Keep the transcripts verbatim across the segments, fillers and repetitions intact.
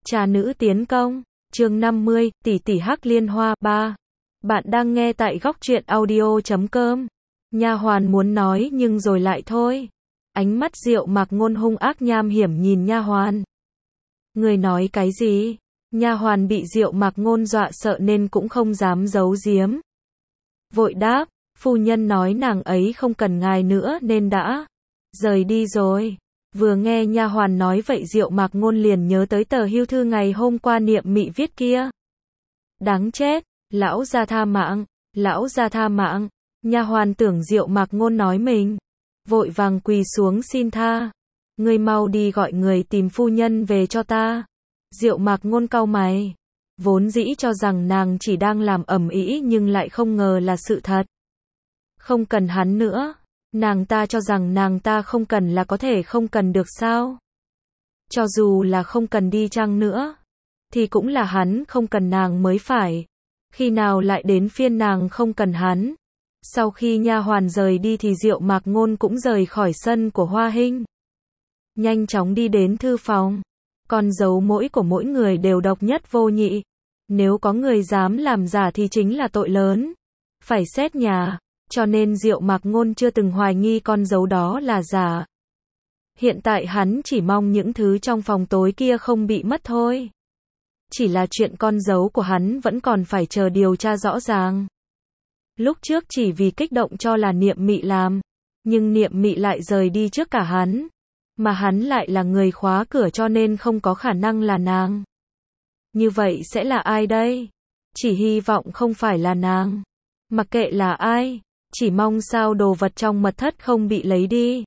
Trà nữ tiến công, chương năm mươi, tỷ tỷ hắc liên hoa, ba. Bạn đang nghe tại góc truyện audio chấm com. Nha hoàn muốn nói nhưng rồi lại thôi. Ánh mắt Diệu Mạc Ngôn hung ác nham hiểm nhìn nha hoàn. Người nói cái gì? Nha hoàn bị Diệu Mạc Ngôn dọa sợ nên cũng không dám giấu giếm. Vội đáp, phu nhân nói nàng ấy không cần ngài nữa nên đã rời đi rồi. Vừa nghe nha hoàn nói vậy Diệu Mạc Ngôn liền nhớ tới tờ hưu thư ngày hôm qua Niệm Mị viết kia. Đáng chết, lão gia tha mạng, lão gia tha mạng. Nha hoàn tưởng Diệu Mạc Ngôn nói mình, vội vàng quỳ xuống xin tha. Ngươi mau đi gọi người tìm phu nhân về cho ta. Diệu Mạc Ngôn cau mày, vốn dĩ cho rằng nàng chỉ đang làm ầm ĩ nhưng lại không ngờ là sự thật. Không cần hắn nữa. Nàng ta cho rằng nàng ta không cần là có thể không cần được sao? Cho dù là không cần đi chăng nữa, thì cũng là hắn không cần nàng mới phải. Khi nào lại đến phiên nàng không cần hắn? Sau khi nha hoàn rời đi thì Diệu Mạc Ngôn cũng rời khỏi sân của Hoa Hinh. Nhanh chóng đi đến thư phòng. Con dấu mỗi của mỗi người đều độc nhất vô nhị. Nếu có người dám làm giả thì chính là tội lớn. Phải xét nhà. Cho nên Diệu Mạc Ngôn chưa từng hoài nghi con dấu đó là giả. Hiện tại hắn chỉ mong những thứ trong phòng tối kia không bị mất thôi. Chỉ là chuyện con dấu của hắn vẫn còn phải chờ điều tra rõ ràng. Lúc trước chỉ vì kích động cho là Niệm Mị làm, nhưng Niệm Mị lại rời đi trước cả hắn, mà hắn lại là người khóa cửa cho nên không có khả năng là nàng. Như vậy sẽ là ai đây? Chỉ hy vọng không phải là nàng. Mặc kệ là ai, chỉ mong sao đồ vật trong mật thất không bị lấy đi.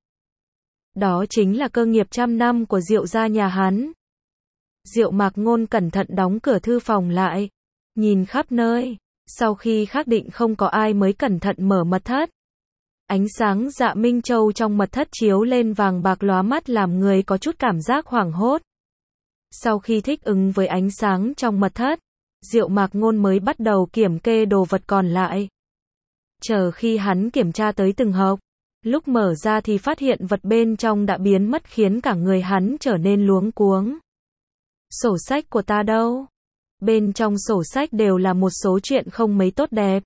Đó chính là cơ nghiệp trăm năm của Diệu gia nhà hắn. Diệu Mạc Ngôn cẩn thận đóng cửa thư phòng lại, nhìn khắp nơi, sau khi xác định không có ai mới cẩn thận mở mật thất. Ánh sáng dạ minh châu trong mật thất chiếu lên vàng bạc lóa mắt làm người có chút cảm giác hoảng hốt. Sau khi thích ứng với ánh sáng trong mật thất, Diệu Mạc Ngôn mới bắt đầu kiểm kê đồ vật còn lại. Chờ khi hắn kiểm tra tới từng hộp, lúc mở ra thì phát hiện vật bên trong đã biến mất khiến cả người hắn trở nên luống cuống. Sổ sách của ta đâu? Bên trong sổ sách đều là một số chuyện không mấy tốt đẹp.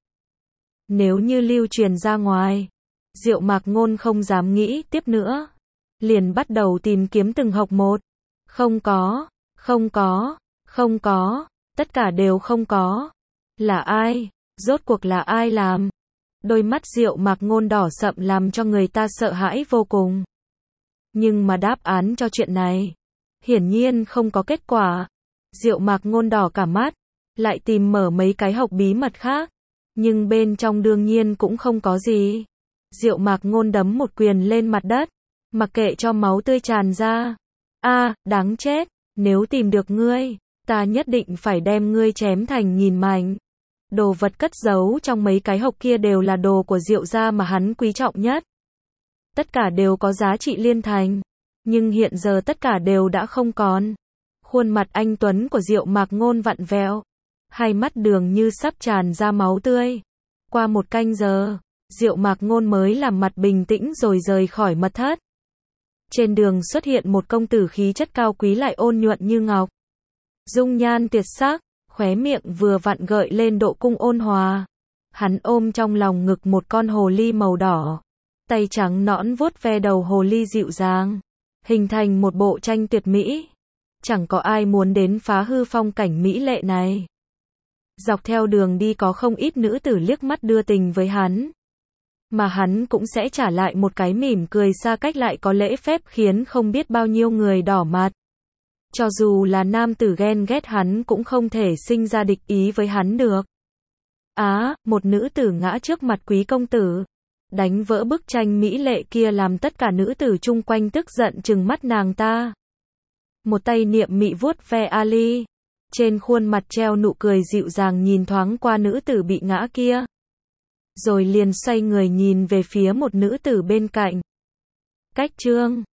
Nếu như lưu truyền ra ngoài, Diệu Mạc Ngôn không dám nghĩ tiếp nữa. Liền bắt đầu tìm kiếm từng hộp một. Không có, không có, không có, tất cả đều không có. Là ai? Rốt cuộc là ai làm? Đôi mắt Diệu Mạc Ngôn đỏ sậm làm cho người ta sợ hãi vô cùng. Nhưng mà đáp án cho chuyện này hiển nhiên không có kết quả. Diệu Mạc Ngôn đỏ cả mắt, lại tìm mở mấy cái hộp bí mật khác, nhưng bên trong đương nhiên cũng không có gì. Diệu Mạc Ngôn đấm một quyền lên mặt đất, mặc kệ cho máu tươi tràn ra. A, à, đáng chết, nếu tìm được ngươi, ta nhất định phải đem ngươi chém thành nghìn mảnh. Đồ vật cất giấu trong mấy cái hộp kia đều là đồ của Diệu gia mà hắn quý trọng nhất. Tất cả đều có giá trị liên thành, nhưng hiện giờ tất cả đều đã không còn. Khuôn mặt anh tuấn của Diệu Mạc Ngôn vặn vẹo, hai mắt đường như sắp tràn ra máu tươi. Qua một canh giờ, Diệu Mạc Ngôn mới làm mặt bình tĩnh rồi rời khỏi mật thất. Trên đường xuất hiện một công tử khí chất cao quý lại ôn nhuận như ngọc. Dung nhan tuyệt sắc, khóe miệng vừa vặn gợi lên độ cung ôn hòa. Hắn ôm trong lòng ngực một con hồ ly màu đỏ, tay trắng nõn vuốt ve đầu hồ ly dịu dàng, hình thành một bộ tranh tuyệt mỹ. Chẳng có ai muốn đến phá hư phong cảnh mỹ lệ này. Dọc theo đường đi có không ít nữ tử liếc mắt đưa tình với hắn, mà hắn cũng sẽ trả lại một cái mỉm cười xa cách lại có lễ phép khiến không biết bao nhiêu người đỏ mặt. Cho dù là nam tử ghen ghét hắn cũng không thể sinh ra địch ý với hắn được. Á, à, một nữ tử ngã trước mặt quý công tử, đánh vỡ bức tranh mỹ lệ kia làm tất cả nữ tử chung quanh tức giận trừng mắt nàng ta. Một tay Niệm Mị vuốt ve Ali, trên khuôn mặt treo nụ cười dịu dàng nhìn thoáng qua nữ tử bị ngã kia. Rồi liền xoay người nhìn về phía một nữ tử bên cạnh. Cách chương